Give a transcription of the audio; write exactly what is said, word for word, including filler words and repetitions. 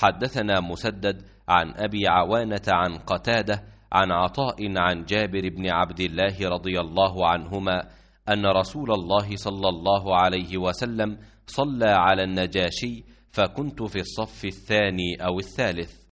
حدثنا مسدد عن أبي عوانة عن قتادة عن عطاء عن جابر بن عبد الله رضي الله عنهما أن رسول الله صلى الله عليه وسلم صلى على النجاشي فكنت في الصف الثاني أو الثالث.